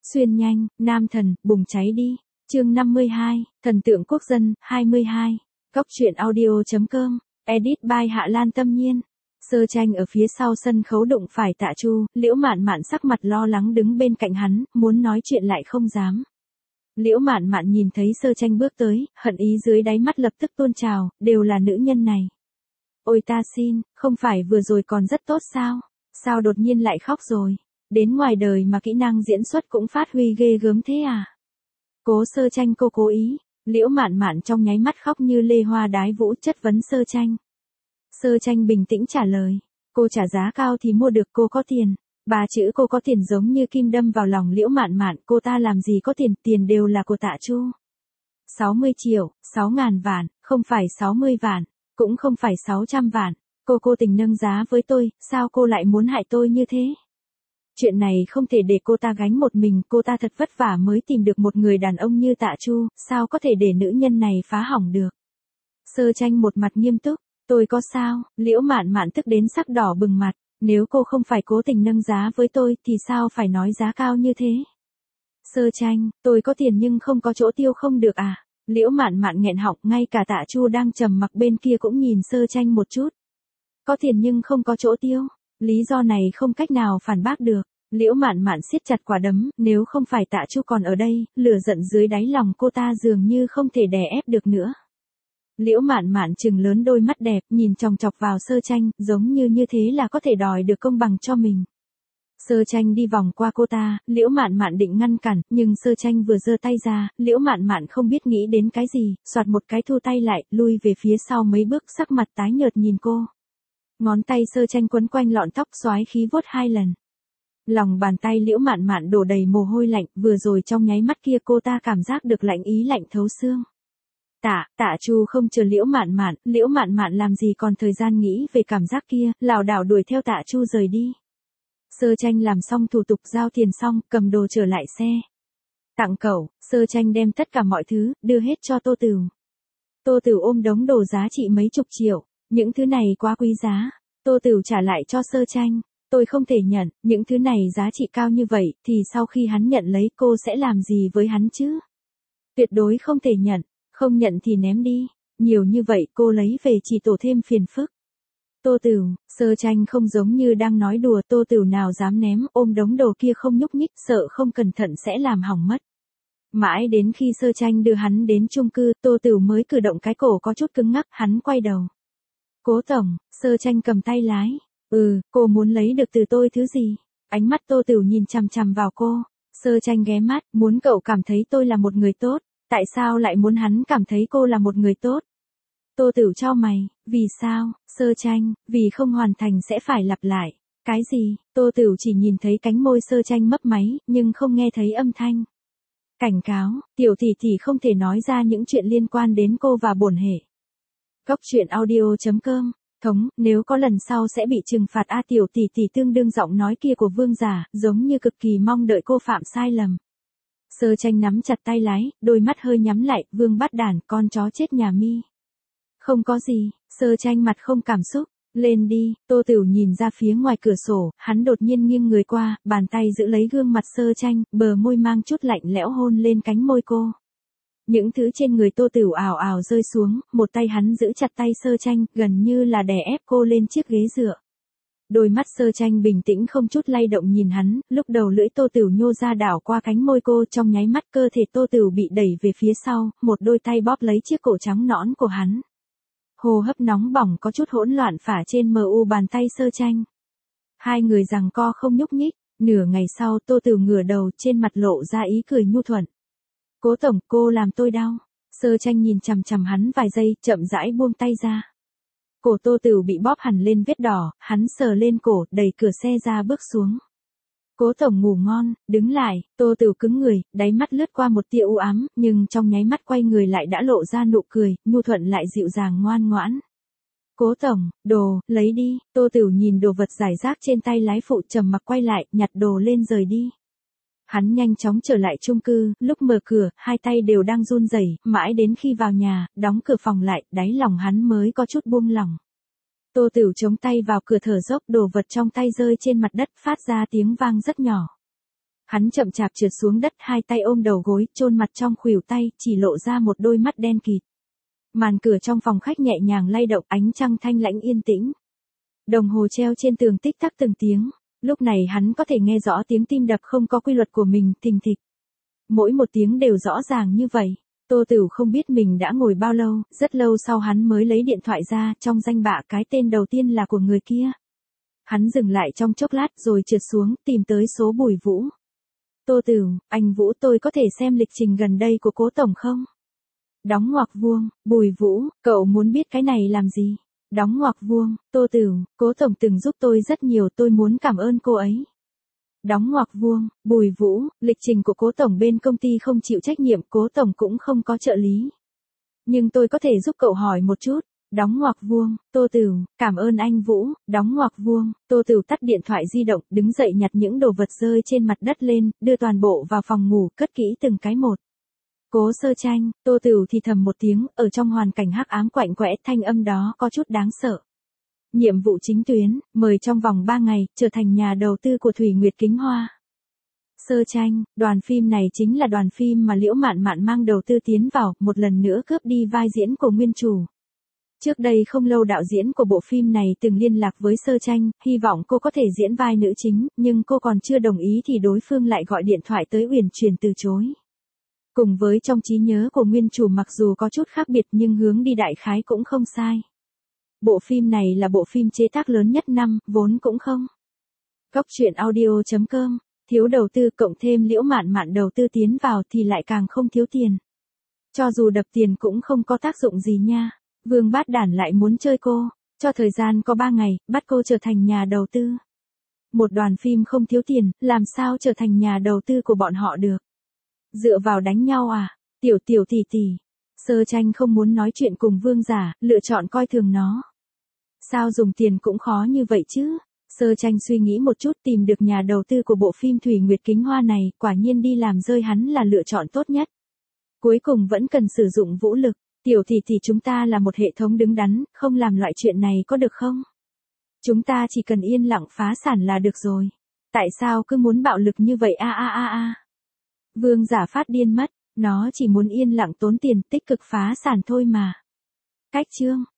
Xuyên nhanh, nam thần, bùng cháy đi. Chương 52, thần tượng quốc dân, 22. Góc truyện audio.com, edit by Hạ Lan Tâm Nhiên. Sơ Tranh ở phía sau sân khấu đụng phải Tạ Chu, Liễu Mạn Mạn sắc mặt lo lắng đứng bên cạnh hắn, muốn nói chuyện lại không dám. Liễu Mạn Mạn nhìn thấy Sơ Tranh bước tới, hận ý dưới đáy mắt lập tức tuôn trào, đều là nữ nhân này. Ôi ta xin, không phải vừa rồi còn rất tốt sao? Sao đột nhiên lại khóc rồi? Đến ngoài đời mà kỹ năng diễn xuất cũng phát huy ghê gớm thế à? Cố Sơ Tranh cô cố ý. Liễu Mạn Mạn trong nháy mắt khóc như lê hoa đái vũ chất vấn Sơ Tranh. Sơ Tranh bình tĩnh trả lời. Cô trả giá cao thì mua được, cô có tiền. Ba chữ cô có tiền giống như kim đâm vào lòng Liễu Mạn Mạn, cô ta làm gì có tiền, tiền đều là của Tạ Chu. 60 triệu, 6.000 vạn, không phải 60 vạn, cũng không phải 600 vạn. Cô cố tình nâng giá với tôi, sao cô lại muốn hại tôi như thế? Chuyện này không thể để cô ta gánh một mình, cô ta thật vất vả mới tìm được một người đàn ông như Tạ Chu, sao có thể để nữ nhân này phá hỏng được. Sơ Tranh một mặt nghiêm túc, tôi có sao? Liễu Mạn Mạn tức đến sắc đỏ bừng mặt, nếu cô không phải cố tình nâng giá với tôi thì sao phải nói giá cao như thế? Sơ Tranh, tôi có tiền nhưng không có chỗ tiêu không được à? Liễu Mạn Mạn nghẹn họng, ngay cả Tạ Chu đang trầm mặc bên kia cũng nhìn Sơ Tranh một chút. Có tiền nhưng không có chỗ tiêu, lý do này không cách nào phản bác được. Liễu Mạn Mạn siết chặt quả đấm, nếu không phải Tạ Chu còn ở đây, lửa giận dưới đáy lòng cô ta dường như không thể đè ép được nữa. Liễu Mạn Mạn trừng lớn đôi mắt đẹp, nhìn chòng chọc vào Sơ Tranh, giống như thế là có thể đòi được công bằng cho mình. Sơ Tranh đi vòng qua cô ta, Liễu Mạn Mạn định ngăn cản, nhưng Sơ Tranh vừa giơ tay ra, Liễu Mạn Mạn không biết nghĩ đến cái gì, soạt một cái thu tay lại, lui về phía sau mấy bước, sắc mặt tái nhợt nhìn cô. Ngón tay Sơ Tranh quấn quanh lọn tóc xoái khí vuốt 2 lần. Lòng bàn tay Liễu Mạn Mạn đổ đầy mồ hôi lạnh, vừa rồi trong nháy mắt kia cô ta cảm giác được lạnh ý lạnh thấu xương. Tạ Chu không chờ Liễu Mạn Mạn làm gì còn thời gian nghĩ về cảm giác kia, lảo đảo đuổi theo Tạ Chu rời đi. Sơ Tranh làm xong thủ tục giao tiền xong, cầm đồ trở lại xe. Tặng cậu, Sơ Tranh đem tất cả mọi thứ, đưa hết cho Tô Tửu. Tô Tửu ôm đống đồ giá trị mấy chục triệu, những thứ này quá quý giá. Tô Tửu trả lại cho Sơ Tranh. Tôi không thể nhận, những thứ này giá trị cao như vậy, thì sau khi hắn nhận lấy cô sẽ làm gì với hắn chứ? Tuyệt đối không thể nhận, không nhận thì ném đi, nhiều như vậy cô lấy về chỉ tổ thêm phiền phức. Tô Tửu, Sơ Tranh không giống như đang nói đùa, Tô Tửu nào dám ném, ôm đống đồ kia không nhúc nhích, sợ không cẩn thận sẽ làm hỏng mất. Mãi đến khi Sơ Tranh đưa hắn đến chung cư, Tô Tửu mới cử động cái cổ có chút cứng ngắc, hắn quay đầu. Cố tổng, Sơ Tranh cầm tay lái. Cô muốn lấy được từ tôi thứ gì? Ánh mắt Tô Tửu nhìn chằm chằm vào cô. Sơ Tranh ghé mắt, muốn cậu cảm thấy tôi là một người tốt, tại sao lại muốn hắn cảm thấy cô là một người tốt? Tô Tửu chau mày, vì sao? Sơ Tranh, vì không hoàn thành sẽ phải lặp lại. Cái gì? Tô Tửu chỉ nhìn thấy cánh môi Sơ Tranh mấp máy, nhưng không nghe thấy âm thanh. Cảnh cáo, tiểu tỷ tỷ không thể nói ra những chuyện liên quan đến cô và bổn hệ. Góc truyện audio.com. Nếu có lần sau sẽ bị trừng phạt a. Tiểu tỷ tỷ tương đương giọng nói kia của Vương Giả, giống như cực kỳ mong đợi cô phạm sai lầm. Sơ Tranh nắm chặt tay lái, đôi mắt hơi nhắm lại, Vương bắt đản, con chó chết nhà mi. Không có gì, Sơ Tranh mặt không cảm xúc, lên đi. Tô Tửu nhìn ra phía ngoài cửa sổ, hắn đột nhiên nghiêng người qua, bàn tay giữ lấy gương mặt Sơ Tranh, bờ môi mang chút lạnh lẽo hôn lên cánh môi cô. Những thứ trên người Tô Tửu ào ào rơi xuống, một tay hắn giữ chặt tay Sơ Tranh, gần như là đè ép cô lên chiếc ghế dựa. Đôi mắt Sơ Tranh bình tĩnh không chút lay động nhìn hắn, lúc đầu lưỡi Tô Tửu nhô ra đảo qua cánh môi cô, trong nháy mắt cơ thể Tô Tửu bị đẩy về phía sau, một đôi tay bóp lấy chiếc cổ trắng nõn của hắn. Hô hấp nóng bỏng có chút hỗn loạn phả trên mu bàn tay Sơ Tranh. Hai người giằng co không nhúc nhích, nửa ngày sau Tô Tửu ngửa đầu, trên mặt lộ ra ý cười nhu thuận. Cố tổng, cô làm tôi đau. Sơ Tranh nhìn chằm chằm hắn vài giây, chậm rãi buông tay ra. Cổ Tô Tửu bị bóp hẳn lên vết đỏ, hắn sờ lên cổ, đẩy cửa xe ra bước xuống. Cố tổng ngủ ngon, đứng lại. Tô Tửu cứng người, đáy mắt lướt qua một tia u ám, nhưng trong nháy mắt quay người lại đã lộ ra nụ cười, nhu thuận lại dịu dàng ngoan ngoãn. Cố tổng, đồ, lấy đi. Tô Tửu nhìn đồ vật rải rác trên tay lái phụ, trầm mặc quay lại, nhặt đồ lên rời đi. Hắn nhanh chóng trở lại chung cư, lúc mở cửa, hai tay đều đang run rẩy, mãi đến khi vào nhà, đóng cửa phòng lại, đáy lòng hắn mới có chút buông lỏng. Tô Tửu chống tay vào cửa thở dốc, đồ vật trong tay rơi trên mặt đất, phát ra tiếng vang rất nhỏ. Hắn chậm chạp trượt xuống đất, hai tay ôm đầu gối, chôn mặt trong khuỷu tay, chỉ lộ ra một đôi mắt đen kịt. Màn cửa trong phòng khách nhẹ nhàng lay động, ánh trăng thanh lãnh yên tĩnh. Đồng hồ treo trên tường tích tắc từng tiếng, lúc này hắn có thể nghe rõ tiếng tim đập không có quy luật của mình, thình thịch. Mỗi một tiếng đều rõ ràng như vậy. Tô Tửu không biết mình đã ngồi bao lâu, rất lâu sau hắn mới lấy điện thoại ra, trong danh bạ cái tên đầu tiên là của người kia. Hắn dừng lại trong chốc lát rồi trượt xuống, tìm tới số Bùi Vũ. Tô Tửu, anh Vũ, tôi có thể xem lịch trình gần đây của Cố tổng không? Đóng ngoặc vuông, Bùi Vũ, cậu muốn biết cái này làm gì? Đóng ngoặc vuông, Tô Tửu, Cố tổng từng giúp tôi rất nhiều, tôi muốn cảm ơn cô ấy. Đóng ngoặc vuông, Bùi Vũ, lịch trình của Cố tổng bên công ty không chịu trách nhiệm, Cố tổng cũng không có trợ lý. Nhưng tôi có thể giúp cậu hỏi một chút. Đóng ngoặc vuông, Tô Tửu, cảm ơn anh Vũ, đóng ngoặc vuông, Tô Tửu tắt điện thoại di động, đứng dậy nhặt những đồ vật rơi trên mặt đất lên, đưa toàn bộ vào phòng ngủ, cất kỹ từng cái một. Cố Sơ Tranh, Tô Tửu thì thầm một tiếng, ở trong hoàn cảnh hắc ám quạnh quẽ, thanh âm đó có chút đáng sợ. Nhiệm vụ chính tuyến, mời trong vòng 3 ngày, trở thành nhà đầu tư của Thủy Nguyệt Kính Hoa. Sơ Tranh, đoàn phim này chính là đoàn phim mà Liễu Mạn Mạn mang đầu tư tiến vào, một lần nữa cướp đi vai diễn của nguyên chủ. Trước đây không lâu đạo diễn của bộ phim này từng liên lạc với Sơ Tranh, hy vọng cô có thể diễn vai nữ chính, nhưng cô còn chưa đồng ý thì đối phương lại gọi điện thoại tới Uyển Chuyển từ chối. Cùng với trong trí nhớ của nguyên chủ mặc dù có chút khác biệt nhưng hướng đi đại khái cũng không sai. Bộ phim này là bộ phim chế tác lớn nhất năm, vốn cũng không. Góc truyện audio.com, thiếu đầu tư cộng thêm Liễu Mạn Mạn đầu tư tiến vào thì lại càng không thiếu tiền. Cho dù đập tiền cũng không có tác dụng gì nha. Vương Bát Đản lại muốn chơi cô, cho thời gian có 3 ngày, bắt cô trở thành nhà đầu tư. Một đoàn phim không thiếu tiền, làm sao trở thành nhà đầu tư của bọn họ được? Dựa vào đánh nhau à? Tiểu tỷ tỷ. Sơ Tranh không muốn nói chuyện cùng Vương Giả, lựa chọn coi thường nó. Sao dùng tiền cũng khó như vậy chứ? Sơ Tranh suy nghĩ một chút, tìm được nhà đầu tư của bộ phim Thủy Nguyệt Kính Hoa này, quả nhiên đi làm rơi hắn là lựa chọn tốt nhất. Cuối cùng vẫn cần sử dụng vũ lực. Tiểu tỷ tỷ, chúng ta là một hệ thống đứng đắn, không làm loại chuyện này có được không? Chúng ta chỉ cần yên lặng phá sản là được rồi. Tại sao cứ muốn bạo lực như vậy a? Vương Giả phát điên mất, nó chỉ muốn yên lặng tốn tiền tích cực phá sản thôi mà. Cách chương